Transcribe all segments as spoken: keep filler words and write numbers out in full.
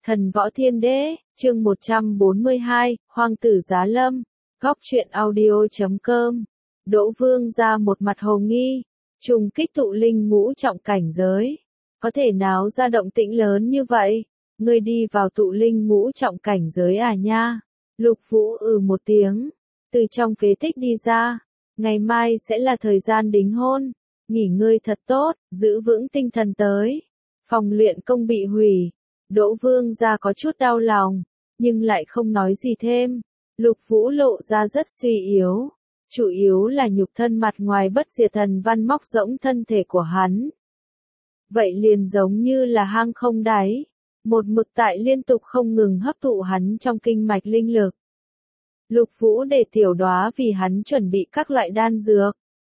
Thần Võ Thiên Đế, chương một trăm bốn mươi hai, Hoàng tử Giá Lâm, góc truyện audio chấm com. Đỗ Vương ra một mặt hồ nghi, trùng kích tụ linh ngũ trọng cảnh giới. Có thể nào ra động tĩnh lớn như vậy? Ngươi đi vào tụ linh ngũ trọng cảnh giới à nha? Lục Vũ ừ một tiếng, từ trong phế tích đi ra. Ngày mai sẽ là thời gian đính hôn. Nghỉ ngơi thật tốt, giữ vững tinh thần tới. Phòng luyện công bị hủy. Đỗ Vương ra có chút đau lòng, nhưng lại không nói gì thêm. Lục Vũ lộ ra rất suy yếu, chủ yếu là nhục thân mặt ngoài bất diệt thần văn móc rỗng thân thể của hắn. Vậy liền giống như là hang không đáy, một mực tại liên tục không ngừng hấp thụ hắn trong kinh mạch linh lực. Lục Vũ để Tiểu Đóa vì hắn chuẩn bị các loại đan dược.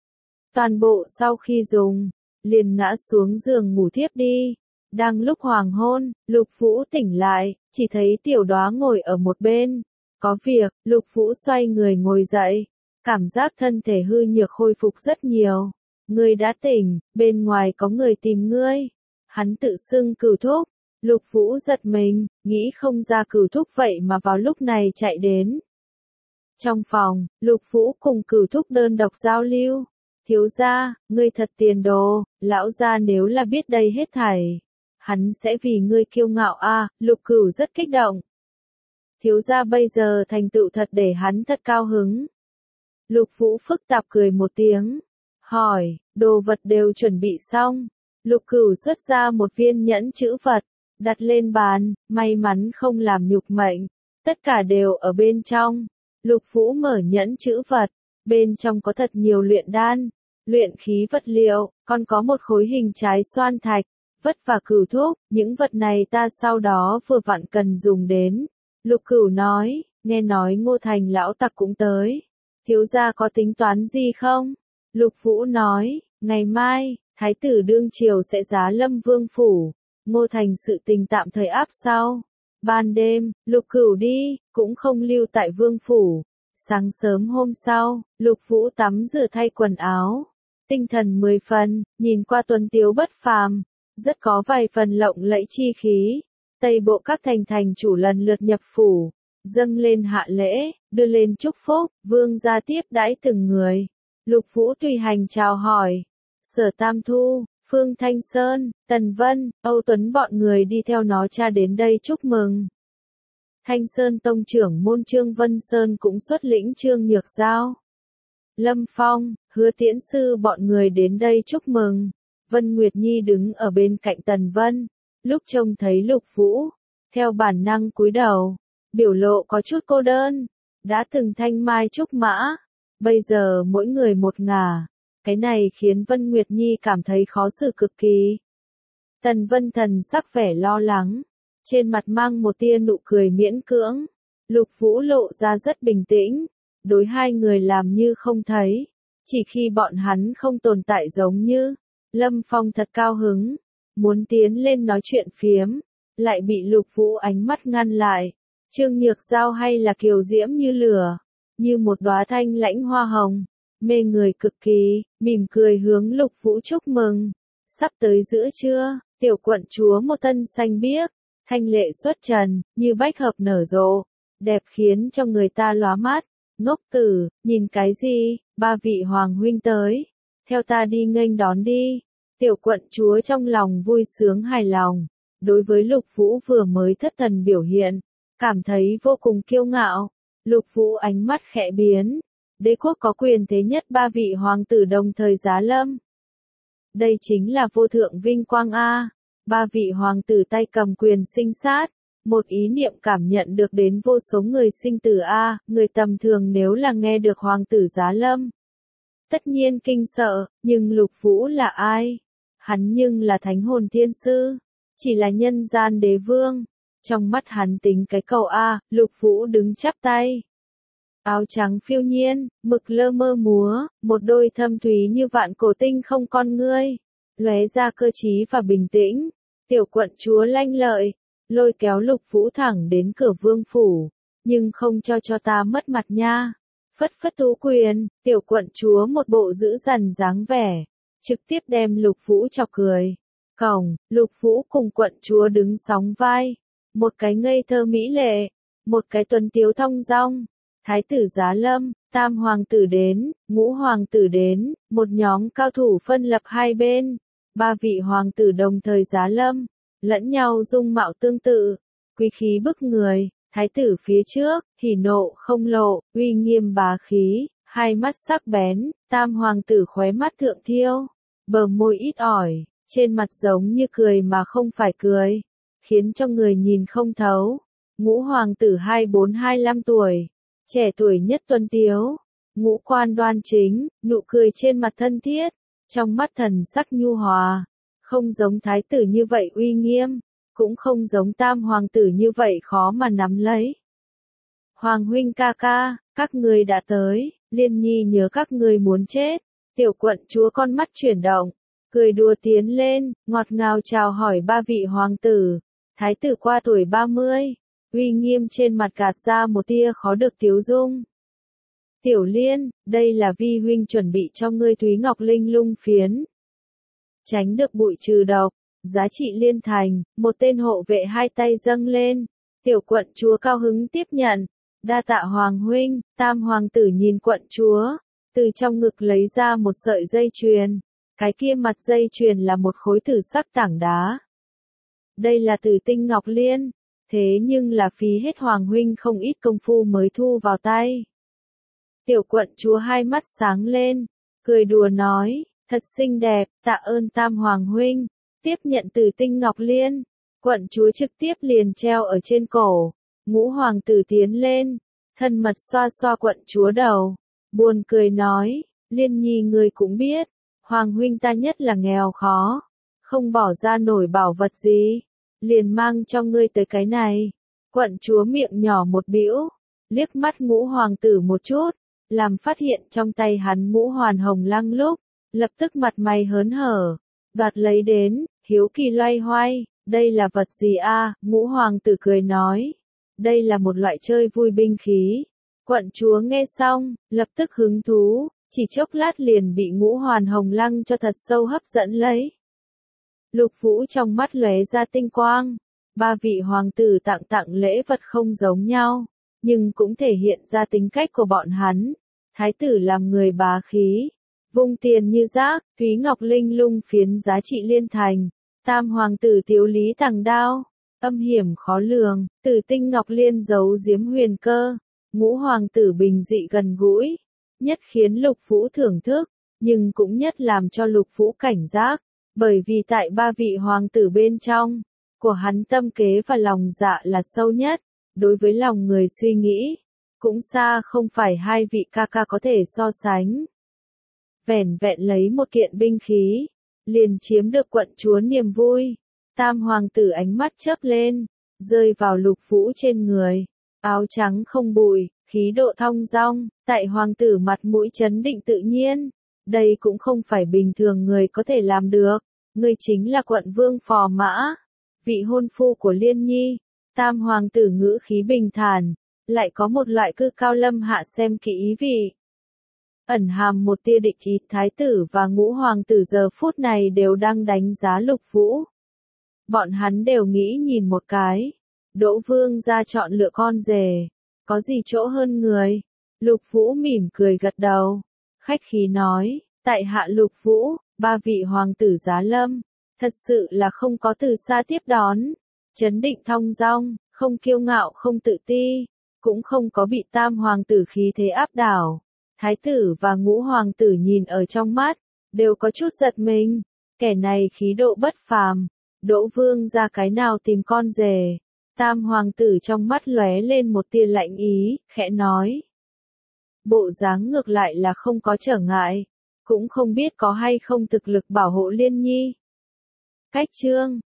Toàn bộ sau khi dùng, liền ngã xuống giường ngủ thiếp đi. Đang lúc hoàng hôn, Lục Vũ tỉnh lại, chỉ thấy Tiểu Đóa ngồi ở một bên. Có việc, Lục Vũ xoay người ngồi dậy, cảm giác thân thể hư nhược khôi phục rất nhiều. Ngươi đã tỉnh, bên ngoài có người tìm ngươi. Hắn tự xưng Cửu Thúc. Lục Vũ giật mình, nghĩ không ra Cửu Thúc vậy mà vào lúc này chạy đến. Trong phòng, Lục Vũ cùng Cửu Thúc đơn độc giao lưu. Thiếu gia, ngươi thật tiền đồ, lão gia nếu là biết đây hết thảy, hắn sẽ vì ngươi kiêu ngạo a. À, Lục Cửu rất kích động. Thiếu gia bây giờ thành tựu thật để hắn thật cao hứng. Lục Vũ phức tạp cười một tiếng, hỏi, đồ vật đều chuẩn bị xong. Lục Cửu xuất ra một viên nhẫn chữ vật, đặt lên bàn, may mắn không làm nhục mệnh, tất cả đều ở bên trong. Lục Vũ mở nhẫn chữ vật, bên trong có thật nhiều luyện đan, luyện khí vật liệu, còn có một khối hình trái xoan thạch. Vất và Cửu Thúc, những vật này ta sau đó vừa vặn cần dùng đến. Lục Cửu nói, nghe nói Ngô Thành lão tặc cũng tới. Thiếu gia có tính toán gì không? Lục Vũ nói, ngày mai, Thái tử đương triều sẽ giá lâm vương phủ. Ngô Thành sự tình tạm thời áp sau. Ban đêm, Lục Cửu đi, cũng không lưu tại vương phủ. Sáng sớm hôm sau, Lục Vũ tắm rửa thay quần áo. Tinh thần mười phần, nhìn qua tuấn tiếu bất phàm. Rất có vài phần lộng lẫy chi khí. Tây bộ các thành thành chủ lần lượt nhập phủ, dâng lên hạ lễ, đưa lên chúc phúc, vương gia tiếp đãi từng người. Lục Vũ tùy hành chào hỏi. Sở Tam Thu, Phương Thanh Sơn, Tần Vân, Âu Tuấn bọn người đi theo nó cha đến đây chúc mừng. Thanh Sơn tông trưởng môn Trương Vân Sơn cũng xuất lĩnh Trương Nhược Giao. Lâm Phong, Hứa Tiễn Sư bọn người đến đây chúc mừng. Vân Nguyệt Nhi đứng ở bên cạnh Tần Vân, lúc trông thấy Lục Vũ, theo bản năng cúi đầu, biểu lộ có chút cô đơn. Đã từng thanh mai trúc mã, bây giờ mỗi người một ngả, cái này khiến Vân Nguyệt Nhi cảm thấy khó xử cực kỳ. Tần Vân thần sắc vẻ lo lắng, trên mặt mang một tia nụ cười miễn cưỡng. Lục Vũ lộ ra rất bình tĩnh, đối hai người làm như không thấy, chỉ khi bọn hắn không tồn tại giống như. Lâm Phong thật cao hứng, muốn tiến lên nói chuyện phiếm, lại bị Lục Vũ ánh mắt ngăn lại. Trương Nhược Giao hay là kiều diễm như lửa, như một đóa thanh lãnh hoa hồng, mê người cực kỳ, mỉm cười hướng Lục Vũ chúc mừng. Sắp tới giữa trưa, tiểu quận chúa một thân xanh biếc, thanh lệ xuất trần, như bách hợp nở rộ, đẹp khiến cho người ta lóa mắt. Ngốc tử, nhìn cái gì, ba vị hoàng huynh tới. Theo ta đi nghênh đón đi. Tiểu quận chúa trong lòng vui sướng hài lòng, đối với Lục Vũ vừa mới thất thần biểu hiện, cảm thấy vô cùng kiêu ngạo. Lục Vũ ánh mắt khẽ biến, đế quốc có quyền thế nhất ba vị hoàng tử đồng thời giá lâm. Đây chính là vô thượng vinh quang a. Ba vị hoàng tử tay cầm quyền sinh sát, một ý niệm cảm nhận được đến vô số người sinh tử a, người tầm thường nếu là nghe được hoàng tử giá lâm, tất nhiên kinh sợ, nhưng Lục Vũ là ai? Hắn nhưng là thánh hồn thiên sư, chỉ là nhân gian đế vương. Trong mắt hắn tính cái cầu A, Lục Vũ đứng chắp tay. Áo trắng phiêu nhiên, mực lơ mơ múa, một đôi thâm thúy như vạn cổ tinh không con ngươi, lóe ra cơ trí và bình tĩnh. Tiểu quận chúa lanh lợi, lôi kéo Lục Vũ thẳng đến cửa vương phủ, nhưng không cho cho ta mất mặt nha. Phất phất tú quyền, tiểu quận chúa một bộ dữ dằn dáng vẻ, trực tiếp đem Lục Vũ chọc cười. Cổng, Lục Vũ cùng quận chúa đứng sóng vai. một cái ngây thơ mỹ lệ, một cái tuấn tiếu thong dong. Thái tử Giá Lâm, tam hoàng tử đến, ngũ hoàng tử đến, một nhóm cao thủ phân lập hai bên. Ba vị hoàng tử đồng thời Giá Lâm, lẫn nhau dung mạo tương tự, quý khí bức người. Thái tử phía trước, hỉ nộ không lộ, uy nghiêm bá khí, hai mắt sắc bén. Tam hoàng tử khóe mắt thượng thiêu, bờ môi ít ỏi, trên mặt giống như cười mà không phải cười, khiến cho người nhìn không thấu. Ngũ hoàng tử hai bốn hai lăm tuổi, trẻ tuổi nhất tuấn tiếu, ngũ quan đoan chính, nụ cười trên mặt thân thiết, trong mắt thần sắc nhu hòa, không giống thái tử như vậy uy nghiêm, cũng không giống tam hoàng tử như vậy khó mà nắm lấy. Hoàng huynh ca ca, các người đã tới, Liên Nhi nhớ các người muốn chết. Tiểu quận chúa con mắt chuyển động, cười đùa tiến lên, ngọt ngào chào hỏi ba vị hoàng tử. Thái tử qua tuổi ba mươi, uy nghiêm trên mặt gạt ra một tia khó được tiếu dung. Tiểu Liên, đây là vi huynh chuẩn bị cho ngươi Thúy Ngọc Linh Lung phiến. Tránh được bụi trừ độc, giá trị liên thành, một tên hộ vệ hai tay dâng lên. Tiểu quận chúa cao hứng tiếp nhận, đa tạ hoàng huynh. Tam hoàng tử nhìn quận chúa, từ trong ngực lấy ra một sợi dây chuyền. Cái kia mặt dây chuyền là một khối tử sắc tảng đá. Đây là Tử Tinh Ngọc Liên, thế nhưng là phí hết hoàng huynh không ít công phu mới thu vào tay. Tiểu quận chúa hai mắt sáng lên, cười đùa nói, thật xinh đẹp, tạ ơn tam hoàng huynh. Tiếp nhận Tử Tinh Ngọc Liên, quận chúa trực tiếp liền treo ở trên cổ. Ngũ hoàng tử tiến lên, thân mật xoa xoa quận chúa đầu, buồn cười nói, Liên Nhi ngươi cũng biết, hoàng huynh ta nhất là nghèo khó, không bỏ ra nổi bảo vật gì, liền mang cho ngươi tới cái này. Quận chúa miệng nhỏ một bĩu, liếc mắt ngũ hoàng tử một chút, làm phát hiện trong tay hắn ngũ hoàn hồng lăng lúc, lập tức mặt mày hớn hở, đoạt lấy đến, hiếu kỳ loay hoay, đây là vật gì a? Ngũ hoàng tử cười nói, đây là một loại chơi vui binh khí. Quận chúa nghe xong, lập tức hứng thú, chỉ chốc lát liền bị ngũ hoàn hồng lăng cho thật sâu hấp dẫn lấy. Lục Vũ trong mắt lóe ra tinh quang, ba vị hoàng tử tặng tặng lễ vật không giống nhau, nhưng cũng thể hiện ra tính cách của bọn hắn. Thái tử làm người bá khí, vung tiền như rác, Thúy Ngọc Linh Lung phiến giá trị liên thành. Tam hoàng tử Tiếu Lý tằng đao, âm hiểm khó lường, Tử Tinh Ngọc Liên giấu giếm huyền cơ. Ngũ hoàng tử bình dị gần gũi, nhất khiến Lục Vũ thưởng thức, nhưng cũng nhất làm cho Lục Vũ cảnh giác, bởi vì tại ba vị hoàng tử bên trong, của hắn tâm kế và lòng dạ là sâu nhất, đối với lòng người suy nghĩ, cũng xa không phải hai vị ca ca có thể so sánh. Vẻn vẹn lấy một kiện binh khí, liền chiếm được quận chúa niềm vui. Tam hoàng tử ánh mắt chớp lên, rơi vào Lục Vũ trên người, áo trắng không bụi, khí độ thong dong, tại hoàng tử mặt mũi trấn định tự nhiên. Đây cũng không phải bình thường người có thể làm được, ngươi chính là quận vương Phò Mã, vị hôn phu của Liên Nhi. Tam hoàng tử ngữ khí bình thản, lại có một loại cư cao lâm hạ xem kỹ ý vị. Ẩn hàm một tia địch ý. Thái tử và ngũ hoàng tử giờ phút này đều đang đánh giá Lục Vũ. Bọn hắn đều nghĩ nhìn một cái, Đỗ vương ra chọn lựa con rể, có gì chỗ hơn người. Lục Vũ mỉm cười gật đầu, khách khí nói, tại hạ Lục Vũ, ba vị hoàng tử Giá Lâm, thật sự là không có từ xa tiếp đón, trấn định thong dong, không kiêu ngạo không tự ti, cũng không có bị tam hoàng tử khí thế áp đảo. Thái tử và ngũ hoàng tử nhìn ở trong mắt, đều có chút giật mình, kẻ này khí độ bất phàm, Đỗ vương ra cái nào tìm con rể. Tam hoàng tử trong mắt lóe lên một tia lạnh ý, khẽ nói. Bộ dáng ngược lại là không có trở ngại, cũng không biết có hay không thực lực bảo hộ Liên Nhi. Cách chương